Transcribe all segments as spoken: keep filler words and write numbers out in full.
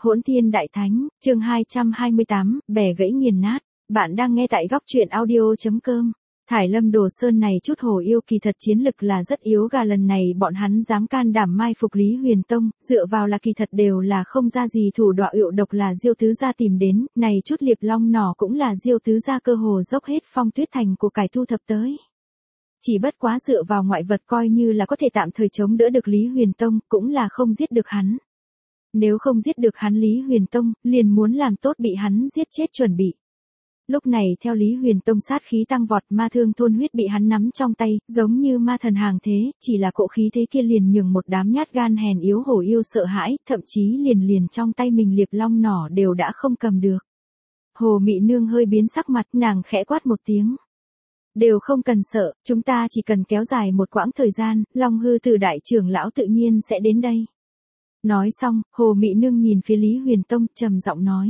Hỗn Thiên Đại Thánh, chương hai trăm hai mươi tám, bẻ gãy nghiền nát. Bạn đang nghe tại góc truyện audio.com. Thải Lâm Đồ Sơn này chút hồ yêu kỳ thật chiến lực là rất yếu gà, lần này bọn hắn dám can đảm mai phục Lý Huyền Tông, dựa vào là kỳ thật đều là không ra gì thủ đoạn ệu độc, là Diêu tứ gia tìm đến, này chút liệp long nỏ cũng là Diêu tứ gia cơ hồ dốc hết Phong Tuyết Thành của cải thu thập tới. Chỉ bất quá dựa vào ngoại vật coi như là có thể tạm thời chống đỡ được Lý Huyền Tông, cũng là không giết được hắn. Nếu không giết được hắn Lý Huyền Tông, liền muốn làm tốt bị hắn giết chết chuẩn bị. Lúc này theo Lý Huyền Tông sát khí tăng vọt, ma thương thôn huyết bị hắn nắm trong tay, giống như ma thần hàng thế, chỉ là cỗ khí thế kia liền nhường một đám nhát gan hèn yếu hổ yêu sợ hãi, thậm chí liền liền trong tay mình liệp long nỏ đều đã không cầm được. Hồ Mị Nương hơi biến sắc mặt, nàng khẽ quát một tiếng. Đều không cần sợ, chúng ta chỉ cần kéo dài một quãng thời gian, Long Hư Tử đại trưởng lão tự nhiên sẽ đến đây. Nói xong, Hồ Mị Nương nhìn phía Lý Huyền Tông, trầm giọng nói.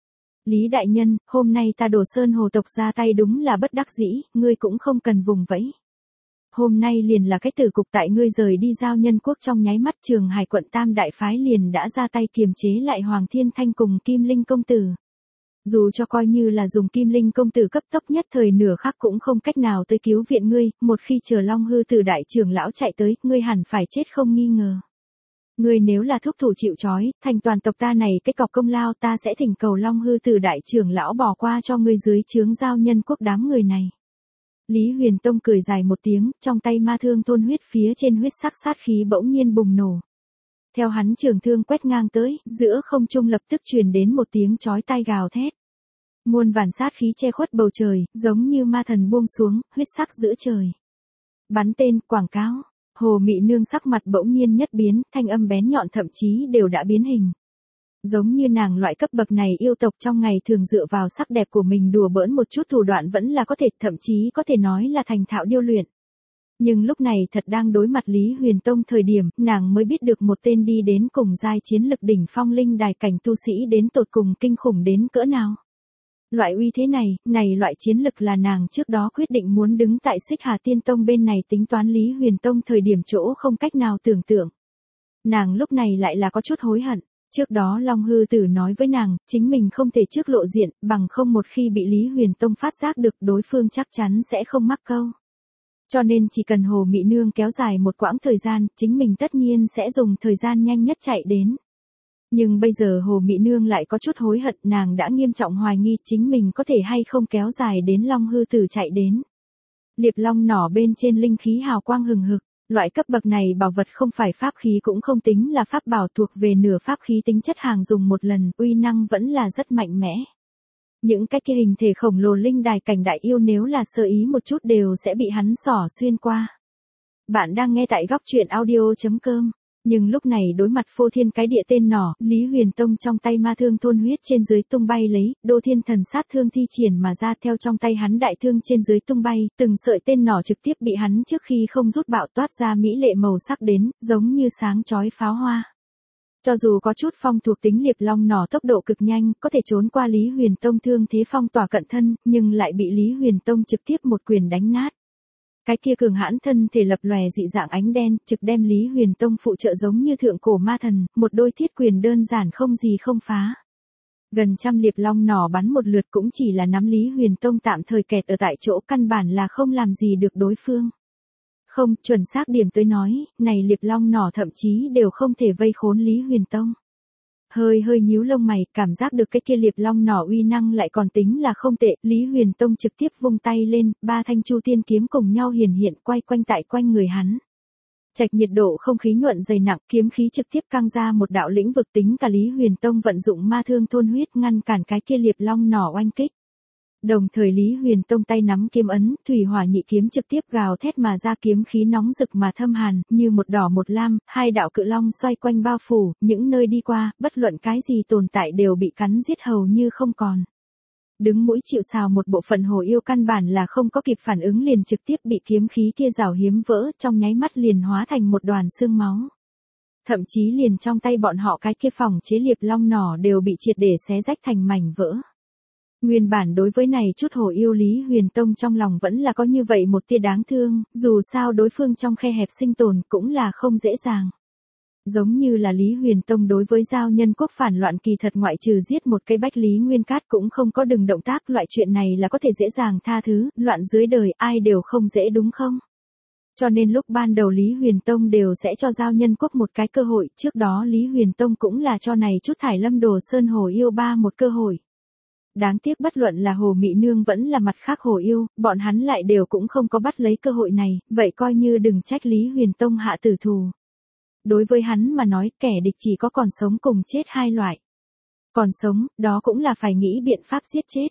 Lý đại nhân, hôm nay ta Đồ Sơn hồ tộc ra tay đúng là bất đắc dĩ, ngươi cũng không cần vùng vẫy. Hôm nay liền là cái tử cục, tại ngươi rời đi Giao Nhân Quốc trong nháy mắt, Trường Hải quận Tam đại phái liền đã ra tay kiềm chế lại Hoàng Thiên Thanh cùng Kim Linh công tử. Dù cho coi như là dùng Kim Linh công tử cấp tốc nhất thời nửa khắc cũng không cách nào tới cứu viện ngươi, một khi chờ Long Hư Tử đại trưởng lão chạy tới, ngươi hẳn phải chết không nghi ngờ. Ngươi nếu là thúc thủ chịu trói, thành toàn tộc ta này cái cọc công lao, ta sẽ thỉnh cầu Long Hư Tử đại trưởng lão bỏ qua cho ngươi dưới trướng Giao Nhân Quốc đám người này. Lý Huyền Tông cười dài một tiếng, trong tay ma thương thôn huyết phía trên huyết sắc sát khí bỗng nhiên bùng nổ. Theo hắn trường thương quét ngang tới, giữa không trung lập tức truyền đến một tiếng chói tai gào thét. Muôn vàn sát khí che khuất bầu trời, giống như ma thần buông xuống, huyết sắc giữa trời. Bắn tên, quảng cáo. Hồ Mị Nương sắc mặt bỗng nhiên nhất biến, thanh âm bén nhọn thậm chí đều đã biến hình. Giống như nàng loại cấp bậc này yêu tộc trong ngày thường dựa vào sắc đẹp của mình đùa bỡn một chút thủ đoạn vẫn là có thể, thậm chí có thể nói là thành thạo điêu luyện. Nhưng lúc này thật đang đối mặt Lý Huyền Tông thời điểm, nàng mới biết được một tên đi đến cùng giai chiến lực đỉnh phong linh đài cảnh tu sĩ đến tột cùng kinh khủng đến cỡ nào. Loại uy thế này, này loại chiến lực là nàng trước đó quyết định muốn đứng tại Xích Hà Tiên Tông bên này tính toán Lý Huyền Tông thời điểm chỗ không cách nào tưởng tượng. Nàng lúc này lại là có chút hối hận. Trước đó Long Hư Tử nói với nàng, chính mình không thể trước lộ diện, bằng không một khi bị Lý Huyền Tông phát giác được đối phương chắc chắn sẽ không mắc câu. Cho nên chỉ cần Hồ Mị Nương kéo dài một quãng thời gian, chính mình tất nhiên sẽ dùng thời gian nhanh nhất chạy đến. Nhưng bây giờ Hồ Mị Nương lại có chút hối hận, nàng đã nghiêm trọng hoài nghi chính mình có thể hay không kéo dài đến Long Hư Tử chạy đến. Liệp long nỏ bên trên linh khí hào quang hừng hực, loại cấp bậc này bảo vật không phải pháp khí cũng không tính là pháp bảo, thuộc về nửa pháp khí tính chất hàng dùng một lần, uy năng vẫn là rất mạnh mẽ. Những cái kia hình thể khổng lồ linh đài cảnh đại yêu nếu là sơ ý một chút đều sẽ bị hắn xỏ xuyên qua. Bạn đang nghe tại góc truyện audio.com. Nhưng lúc này đối mặt phô thiên cái địa tên nỏ, Lý Huyền Tông trong tay ma thương thôn huyết trên dưới tung bay lấy, đô thiên thần sát thương thi triển mà ra, theo trong tay hắn đại thương trên dưới tung bay, từng sợi tên nỏ trực tiếp bị hắn trước khi không rút bạo toát ra mỹ lệ màu sắc đến, giống như sáng chói pháo hoa. Cho dù có chút phong thuộc tính liệp long nỏ tốc độ cực nhanh, có thể trốn qua Lý Huyền Tông thương thế phong tỏa cận thân, nhưng lại bị Lý Huyền Tông trực tiếp một quyền đánh nát. Cái kia cường hãn thân thể lập lòe dị dạng ánh đen, trực đem Lý Huyền Tông phụ trợ giống như thượng cổ ma thần, một đôi thiết quyền đơn giản không gì không phá. Gần trăm liệp long nỏ bắn một lượt cũng chỉ là nắm Lý Huyền Tông tạm thời kẹt ở tại chỗ, căn bản là không làm gì được đối phương. Không, chuẩn xác điểm tới nói, này liệp long nỏ thậm chí đều không thể vây khốn Lý Huyền Tông. Hơi hơi nhíu lông mày, cảm giác được cái kia liệp long nỏ uy năng lại còn tính là không tệ, Lý Huyền Tông trực tiếp vung tay lên, ba thanh chu tiên kiếm cùng nhau hiển hiện quay quanh tại quanh người hắn. Trạch nhiệt độ không khí nhuận dày nặng, kiếm khí trực tiếp căng ra một đạo lĩnh vực, tính cả Lý Huyền Tông vận dụng ma thương thôn huyết ngăn cản cái kia liệp long nỏ oanh kích. Đồng thời Lý Huyền Tông tay nắm kiếm ấn, thủy hỏa nhị kiếm trực tiếp gào thét mà ra, kiếm khí nóng rực mà thâm hàn, như một đỏ một lam, hai đạo cự long xoay quanh bao phủ, những nơi đi qua, bất luận cái gì tồn tại đều bị cắn giết hầu như không còn. Đứng mũi chịu sào một bộ phận hồ yêu căn bản là không có kịp phản ứng liền trực tiếp bị kiếm khí kia rào hiếm vỡ, trong nháy mắt liền hóa thành một đoàn xương máu. Thậm chí liền trong tay bọn họ cái kia phòng chế liệp long nỏ đều bị triệt để xé rách thành mảnh vỡ. Nguyên bản đối với này chút hồ yêu Lý Huyền Tông trong lòng vẫn là có như vậy một tia đáng thương, dù sao đối phương trong khe hẹp sinh tồn cũng là không dễ dàng. Giống như là Lý Huyền Tông đối với Giao Nhân Quốc phản loạn kỳ thật ngoại trừ giết một cây Bách Lý Nguyên Cát cũng không có đừng động tác, loại chuyện này là có thể dễ dàng tha thứ, loạn dưới đời ai đều không dễ đúng không? Cho nên lúc ban đầu Lý Huyền Tông đều sẽ cho Giao Nhân Quốc một cái cơ hội, trước đó Lý Huyền Tông cũng là cho này chút Thải Lâm Đồ Sơn Hồ Yêu ba một cơ hội. Đáng tiếc bất luận là Hồ Mị Nương vẫn là mặt khác Hồ Yêu, bọn hắn lại đều cũng không có bắt lấy cơ hội này, vậy coi như đừng trách Lý Huyền Tông hạ tử thù. Đối với hắn mà nói kẻ địch chỉ có còn sống cùng chết hai loại. Còn sống, đó cũng là phải nghĩ biện pháp giết chết.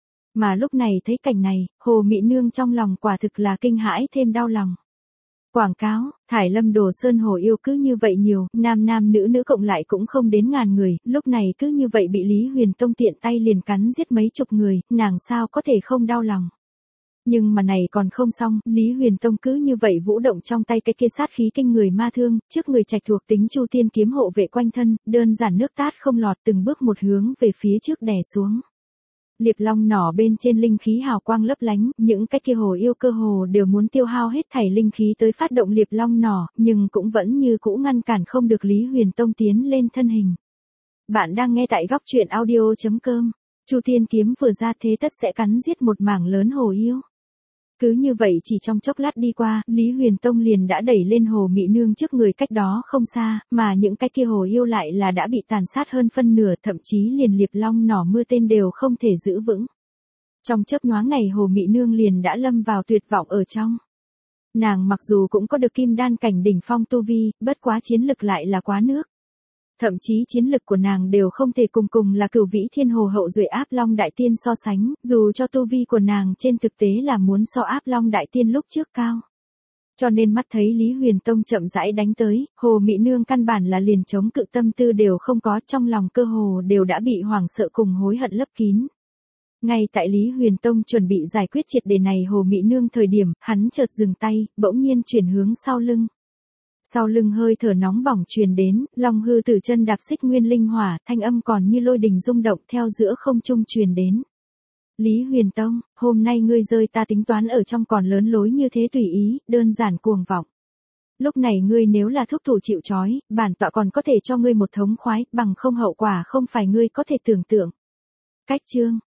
Mà lúc này thấy cảnh này, Hồ Mị Nương trong lòng quả thực là kinh hãi thêm đau lòng. Quảng cáo, Thải Lâm Đồ Sơn Hồ Yêu cứ như vậy nhiều, nam nam nữ nữ cộng lại cũng không đến ngàn người, lúc này cứ như vậy bị Lý Huyền Tông tiện tay liền cắn giết mấy chục người, nàng sao có thể không đau lòng. Nhưng mà này còn không xong, Lý Huyền Tông cứ như vậy vũ động trong tay cái kia sát khí kinh người ma thương, trước người trạch thuộc tính Chu Tiên kiếm hộ vệ quanh thân, đơn giản nước tát không lọt từng bước một hướng về phía trước đè xuống. Liệp long nỏ bên trên linh khí hào quang lấp lánh, những cái kia hồ yêu cơ hồ đều muốn tiêu hao hết thảy linh khí tới phát động liệp long nỏ, nhưng cũng vẫn như cũ ngăn cản không được Lý Huyền Tông tiến lên thân hình. Bạn đang nghe tại góc truyện audio chấm com. Chu Tiên kiếm vừa ra thế tất sẽ cắn giết một mảng lớn hồ yêu. Cứ như vậy chỉ trong chốc lát đi qua, Lý Huyền Tông liền đã đẩy lên Hồ Mị Nương trước người cách đó không xa, mà những cái kia hồ yêu lại là đã bị tàn sát hơn phân nửa, thậm chí liền liệp long nỏ mưa tên đều không thể giữ vững. Trong chớp nhoáng này Hồ Mị Nương liền đã lâm vào tuyệt vọng ở trong. Nàng mặc dù cũng có được kim đan cảnh đỉnh phong tu vi, bất quá chiến lực lại là quá nước. Thậm chí chiến lực của nàng đều không thể cùng cùng là Cửu Vĩ Thiên Hồ hậu duệ Áp Long Đại Tiên so sánh, dù cho tu vi của nàng trên thực tế là muốn so Áp Long Đại Tiên lúc trước cao. Cho nên mắt thấy Lý Huyền Tông chậm rãi đánh tới, Hồ Mị Nương căn bản là liền chống cự tâm tư đều không có, trong lòng cơ hồ đều đã bị hoảng sợ cùng hối hận lấp kín. Ngay tại Lý Huyền Tông chuẩn bị giải quyết triệt đề này Hồ Mị Nương thời điểm, hắn chợt dừng tay, bỗng nhiên chuyển hướng sau lưng. Sau lưng hơi thở nóng bỏng truyền đến, Long Hư Tử chân đạp xích nguyên linh hỏa, thanh âm còn như lôi đình rung động theo giữa không trung truyền đến. Lý Huyền Tông, hôm nay ngươi rơi ta tính toán ở trong còn lớn lối như thế tùy ý, đơn giản cuồng vọng. Lúc này ngươi nếu là thúc thủ chịu trói, bản tọa còn có thể cho ngươi một thống khoái, bằng không hậu quả không phải ngươi có thể tưởng tượng. Cách chương,